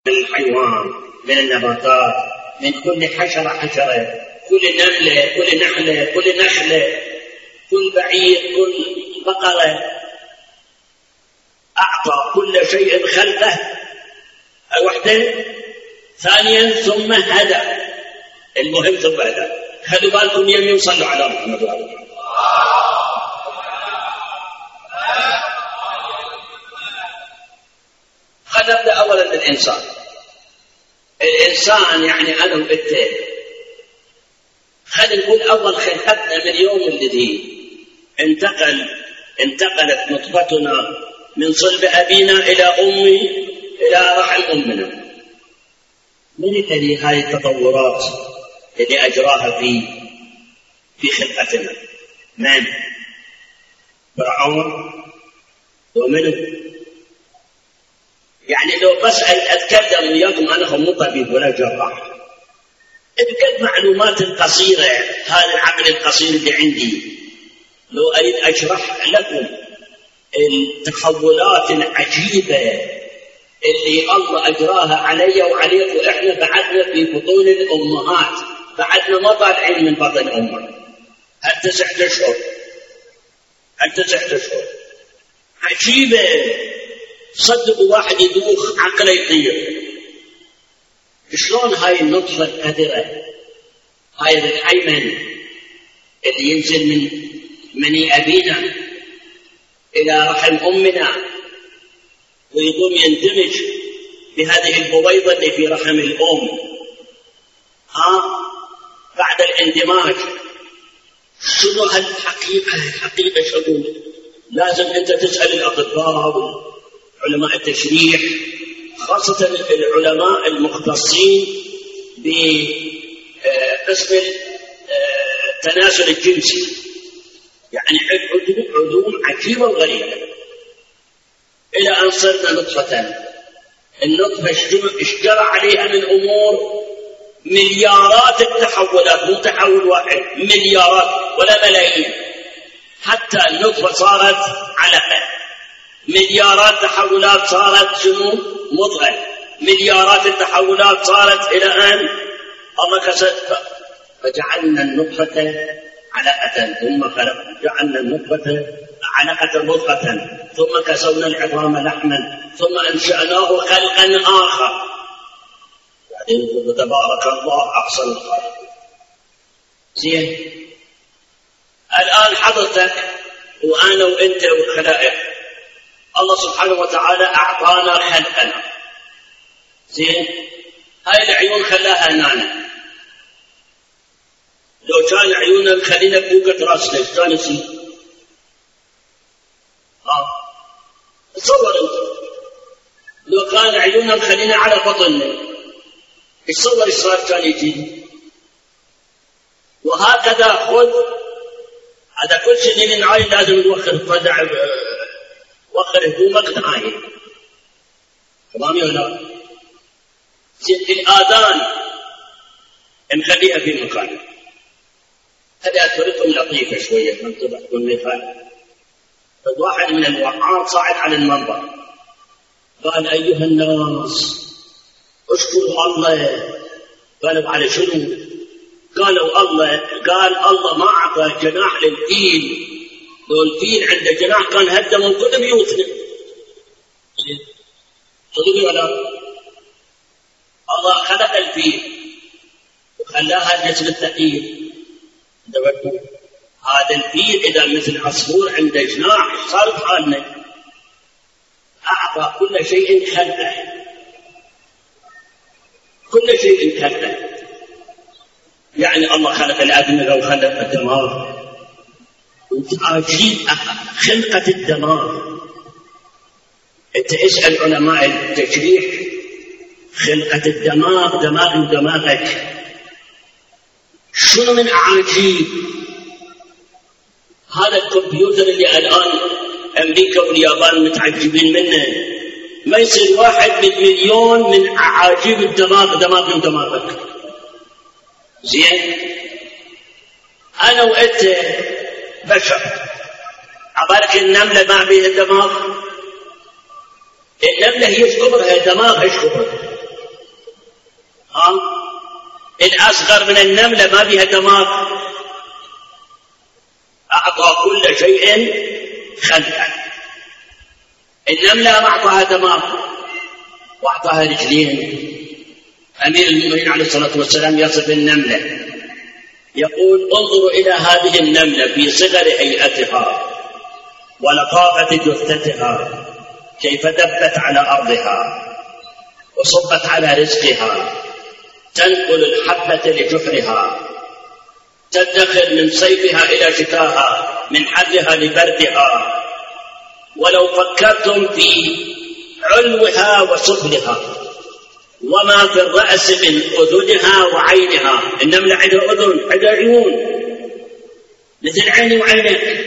من الحيوان، من النباتات، من كل حشرة، كل نملة، كل نحلة، كل نخلة، كل بعير، كل بقرة، أعطى كل شيء خلقه وحده. ثانيا ثم هدى، المهم ثم هدى. خلوا بالكم يوم يصلوا على محمد وعلى محمد. خلنا نبدأ أولا بالإنسان. الإنسان يعني أنا وإنت، خلينا نقول أول خلقتنا من يوم الذي انتقلت نطفتنا من صلب أبينا إلى أمي إلى رحم أمنا. من الذي هاي التطورات اللي أجراها في خلقتنا؟ من؟ فرعون ومنه؟ يعني لو بس أتكلم وياكم، أنا مو طبيب ولا جراح، بكل معلومات قصيرة، هذا العقل القصير اللي عندي، لو أريد أشرح لكم التحولات العجيبة اللي الله أجراها علي وعليك، وإحنا بعدنا في بطون الأمهات، بعدنا ما طالعين من بطن أمه. هل 9 أشهر، هل 9 أشهر عجيبة. صدقوا واحد يدوخ عقله يطير. شلون هاي النطفة القذرة، هاي الأيمن اللي ينزل من مني أبينا إلى رحم أمنا ويقوم يندمج بهذه البويضة اللي في رحم الأم. بعد الاندماج شنو هالحقيقة شنو؟ لازم أنت تسأل الأطباء وعلماء التشريح، خاصة العلماء المختصين بقسم التناسل الجنسي، يعني علوم عجيبة وغريبة. إلى أن صرنا نطفة، النطفة اشترى عليها من أمور مليارات التحولات، مو تحول واحد، مليارات ولا ملايين. حتى النطفة صارت علقة، مليارات تحولات صارت شنو؟ مضغة، مليارات التحولات صارت إلى أن الله كسر. فجعلنا النطفة علقة ثم جعلنا النطفة علقة مضغة ثم كسونا العظام لحما ثم أنشأناه خلقا آخر. يعني تبارك الله أحسن الخالق. زين، الآن حضرتك وأنا وأنت والخلائق، الله سبحانه وتعالى أعطانا خلقنا. زين، هاي العيون خلاها نانا. لو كان عيوننا مخلينا بوقة راسنا ايش كان يصير؟ تصور انت لو كان عيوننا مخلينا على بطننا ايش تصور ايش صار كان يجي؟ وهكذا خذ هذا كل شيء من عين لازم نوخر طلع وخر هدومك معاي. تمام ولا لا؟ الآذان نخليها في مكانها. هذا طريقة لطيفة شوية من طبع والمثال. واحد من الوعاظ صعد على المنبر قال: أيها الناس اشكروا الله. قالوا: على شنو؟ قالوا: قال الله ما أعطى جناح للفيل، لو الفيل عنده جناح كان هدموا كل بيوتنا. صدقوا ولا؟ الله خلق الفيل وخلاها جسم الثقيل. هذا الفيل إذا مثل عصفور عنده جناح صارت حالنا. أعطى كل شيء خلقه، كل شيء خلقه. يعني الله خلق الأدمغة وخلق الدماغ. عجيب خلقة الدماغ. أنت اسأل علماء التشريح خلقة الدماغ، دماغك شنو من عجيب. هذا الكمبيوتر اللي الآن أمريكا واليابان متعجبين منه، ما يصير 1 مليون من عجيب الدماغ، دماغك. زين، أنا وأنت بشر، عبارك النملة ما بيها دماغ. النملة هي ايش كبرها؟ دماغ ايش كبرها؟ الأصغر من النملة ما بها دماغ، أعطى كل شيء خلقا. النملة ما أعطاها دماغ وأعطاها رجلين. أمير المؤمنين عليه الصلاة والسلام يصف النملة يقول: انظروا إلى هذه النملة في صغر هيئتها ولطافة جثتها، كيف دبت على أرضها وصبت على رزقها، تنقل الحبة لجحرها، تدخر من صيفها إلى شتاها، من حرها لبردها. ولو فكرتم في علوها وسفلها وما في الرأس من أذنها وعينها، النملة عندها أذن، عندها عيون مثل عيني وعينك،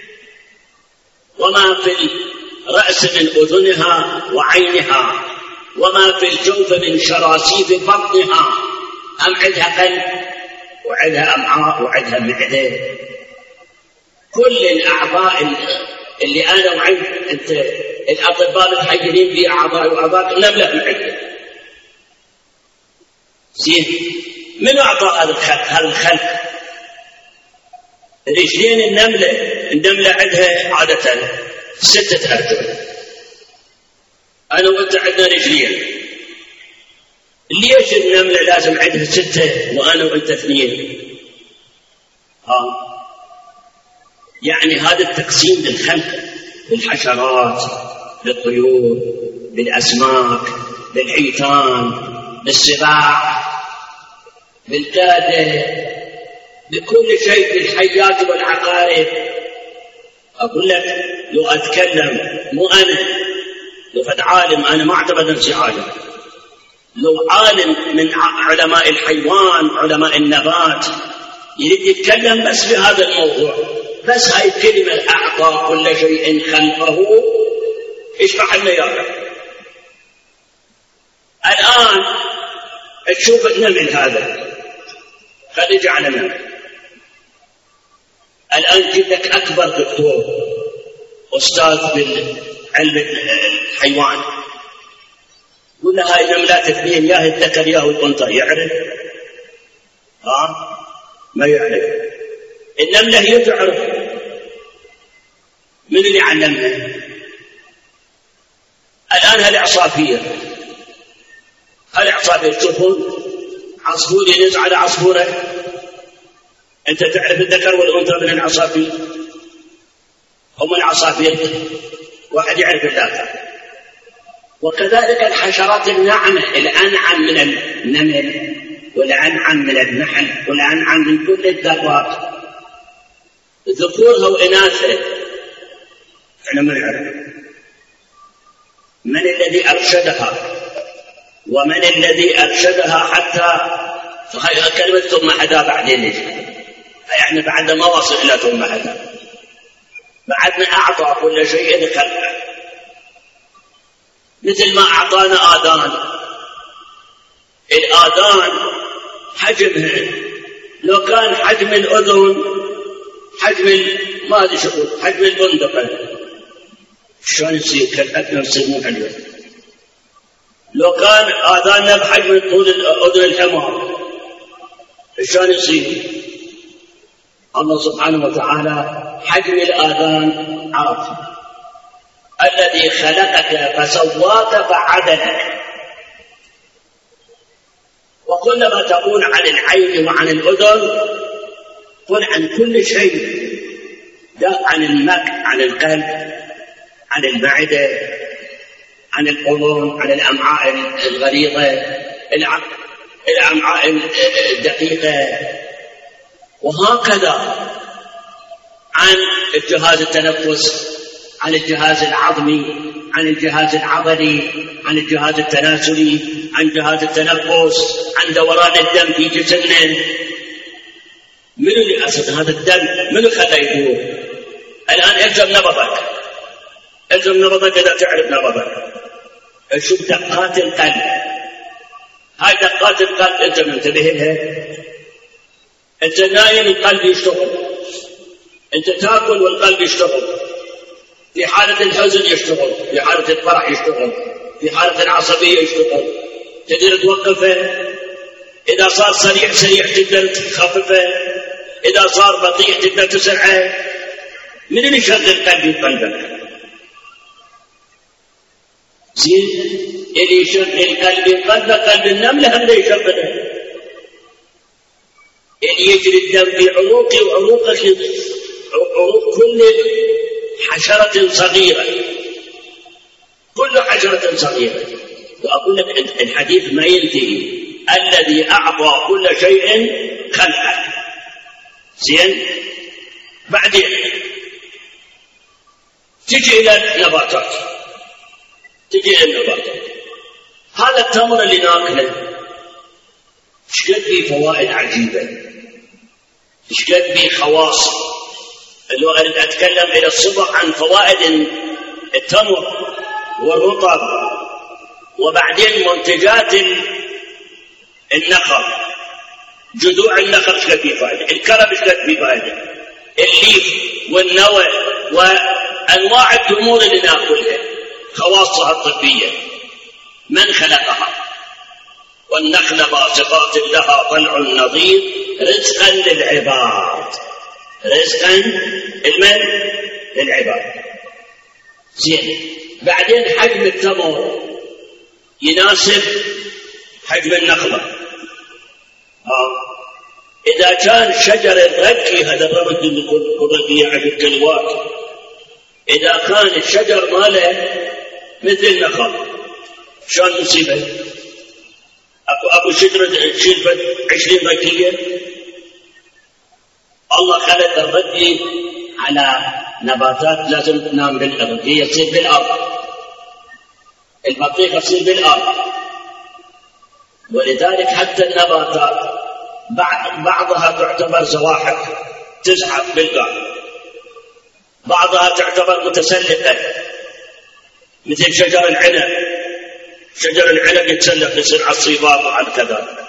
وما في الرأس من أذنها وعينها، وما في الجوف من شراسيف بطنها. أم عندها قلب وعندها أمعاء وعندها معدة. كل الأعضاء اللي أنا وعند الأطباء متحيرين في أعضاء وأعضاء النملة معدة. زين، من أعطى هذا الخلق؟ رجلين النملة عندها عادة 6 أرجل، أنا وأنت عندنا رجلين. ليش النملة لازم عندها 6 وأنا وأنت 2؟ يعني هذا التقسيم للخلق، بالحشرات، بالطيور، بالأسماك، بالحيتان، بالسباع، بالدادة، بكل شيء، بالحيات والعقارب. أقول لك لو أتكلم مو أنا، لو قد عالم، أنا ما أعتبر نفسي عالم، لو عالم من علماء الحيوان علماء النبات يريد يتكلم بس في هذا الموضوع، بس هاي الكلمة أعطى كل شيء خلقه، اشرح لنا يا رب. الآن تشوف النمل هذا، خلي جعلنا الآن جيب لك أكبر دكتور أستاذ بالعلم الحيوان، قل له هاي النملات 2، يا الذكر يا الأنثى، يعرف؟ ما يعرف. النملة هي تعرف. من اللي علمها؟ الآن هالعصافير تشوفون عصفور ينز على عصفورة، أنت تعرف الذكر والأنثى من العصافير؟ هم العصافير واحد يعرف الذكر. وكذلك الحشرات الناعمة، الأنعم من النمل والأنعم من النحل والأنعم من كل الدواب، ذكورها وإناثها احنا ما نعرف. من الذي أرشدها ومن الذي أرشدها حتى فهي كلمة ثم هدى بعدين يجي، يعني بعد ما وصل إلى ثم هدى، بعدنا أعطى كل شيء خلقه، مثل ما أعطانا آذان. الآذان حجمها لو كان حجم الأذن حجم ما أدري شو حجم البندقة، شلون يصير كالأكل يصير مو حلو؟ لو كان آذاننا بحجم طول أذن الحمار شلون يصير؟ الله سبحانه وتعالى حجم الآذان عرف. الذي خلقك فسواك فعدلك. وكلما تقول عن العين وعن الأذن قل عن كل شيء، لا عن عن القلب، عن المعدة، عن القولون، عن الأمعاء الغليظة، الأمعاء الدقيقة، وهكذا عن الجهاز التنفس، عن الجهاز العظمي، عن الجهاز العضلي، عن الجهاز التناسلي، عن جهاز التنفس، عن دوران الدم في جسمنا. من اللي أسد هذا الدم؟ من خلاه يدور؟ الآن الزم نبضك، الزم نبضك إذا تعرف نبضك، شوف دقات القلب. هاي دقات القلب أنت منتبه لها؟ أنت نايم القلب يشتغل، أنت تأكل والقلب يشتغل، في حالة الحزن يشتغل، في حالة الفرح يشتغل، في حالة العصبية يشتغل. تقدر توقفه؟ إذا صار سريع سريع تقدر تخففه، إذا صار بطيء تقدر تسرعه. من اللي يشغل قلبي وقلبك؟ زين، اللي يشغل قلبي وقلبك قلب النملة هم اللي يشغله. اللي يجري الدم في عروقي وعروقك، عروق كل حشرة صغيرة، كل حشرة صغيرة. وأقول لك الحديث ما ينتهي، الذي أعطى كل شيء خلقه. زين، بعدين تجي إلى النباتات، هذا التمر اللي ناكله شقد فيه فوائد عجيبة، شقد فيه خواص. اللي أريد أتكلم إلى الصبح عن فوائد التمر والرطب، وبعدين منتجات النخل، جذوع النخل شقد فيه فائدة، الكرم شقد فيه فائدة، الليف والنوى وأنواع التمور اللي ناكلها خواصها الطبية. من خلقها؟ والنخل باسقات لها طلع نضيد رزقا للعباد، رزقا للعباد. زين، بعدين حجم التمر يناسب حجم النخلة. إذا كان شجر الرقي، هذا الرمز اللي الرقي عند الكلوات، إذا كان الشجر ماله مثل النخل شلون نصيبه؟ أكو شجرة تشيل 20 رقية. الله خلق الرقي على نباتات لازم تنام بالأرض، هي تصير بالأرض، البطيخة تصير بالأرض. ولذلك حتى النباتات بعضها تعتبر زواحف تزحف بالقاع، بعضها تعتبر متسلقة مثل شجر العنب. شجر العنب يتسلق يصير على الصيبات وعلى كذا،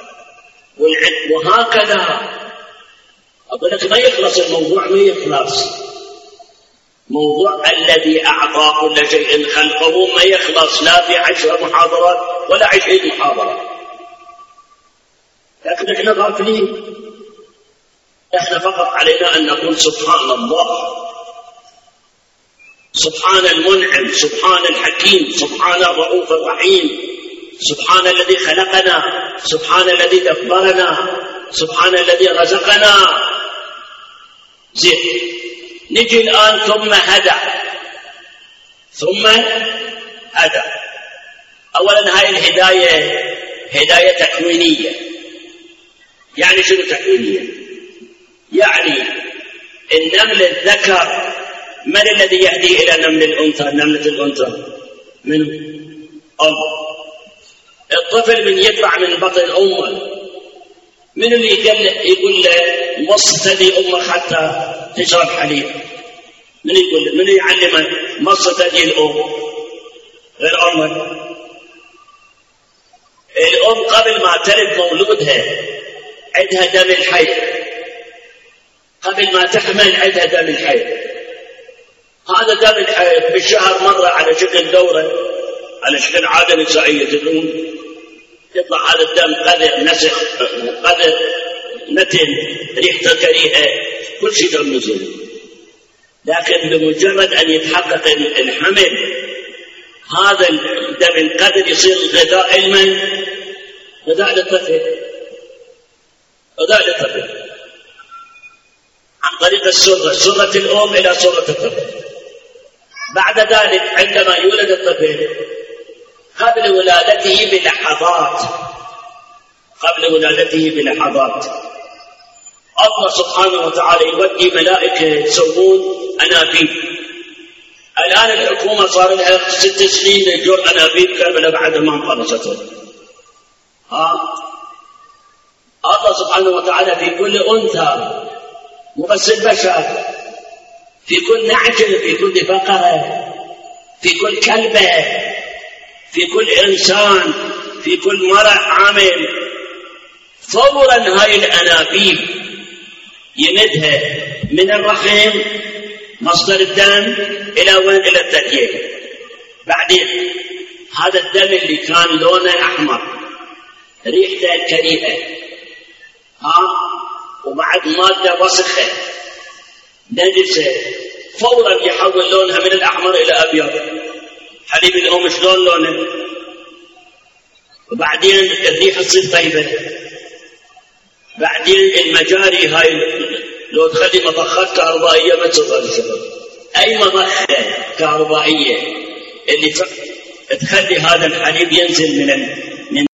وهكذا. أقول لك ما يخلص الموضوع، ما يخلص موضوع الذي أعطى كل شيء خلقه، ما يخلص لا في 10 محاضرات ولا 20 محاضرة. لكن احنا غافلين، احنا فقط علينا أن نقول سبحان الله، سبحان المنعم، سبحان الحكيم، سبحان الرؤوف الرحيم، سبحان الذي خلقنا، سبحان الذي دبرنا، سبحان الذي رزقنا. زين، نجي الآن ثم هدى. أولا هاي الهداية هداية تكوينية. يعني شنو تكوينية؟ يعني النمل الذكر من الذي يهدي إلى نمل الأنثى؟ نملة الأنثى من أم. الطفل من يطلع من بطن أمه، من اللي يقول له مص ثدي أمك حتى تشرب حليب؟ من يقول له؟ من يعلمه مص ثدي الأم؟ غير أمك. الأم قبل ما تلد مولودها عندها دم الحيض، قبل ما تحمل عندها دم الحيض. هذا دم الحيض بالشهر مرة على شكل دورة، على شكل عادة نسائية تدرون، يطلع هذا الدم قدر نسخ، قدر نتن، ريحته كريهة، كل شيء دم نزل. لكن بمجرد أن يتحقق الحمل، هذا الدم القدر يصير غذاء المن، غذاء للطفل، غذاء للطفل عن طريق سرة الأم إلى سرة الطفل. بعد ذلك عندما يولد الطفل، قبل ولادته بلحظات الله سبحانه وتعالى يودي ملائكة يسوون أنابيب. الآن الحكومة صار لها 6 سنين يجور أنابيب كاملة بعد ما انقرصتها. الله سبحانه وتعالى في كل أنثى، مو بس البشر، في كل نعجة، في كل بقرة، في كل كلبة، في كل إنسان، في كل مرأة عامل، فورا هاي الأنابيب يمدها من الرحم مصدر الدم إلى وين؟ إلى الثديين. بعدين هذا الدم اللي كان لونه أحمر، ريحته كريهة، وبعد مادة وسخة نجسة فورا يحول لونها من الأحمر إلى أبيض. حليب الأم شلون لونه؟ وبعدين الريحة تصير طيبة. بعدين المجاري هاي لو تخلي مضخات كهربائية ما تشتغل. أي مضخة كهربائية اللي تخلي هذا الحليب ينزل من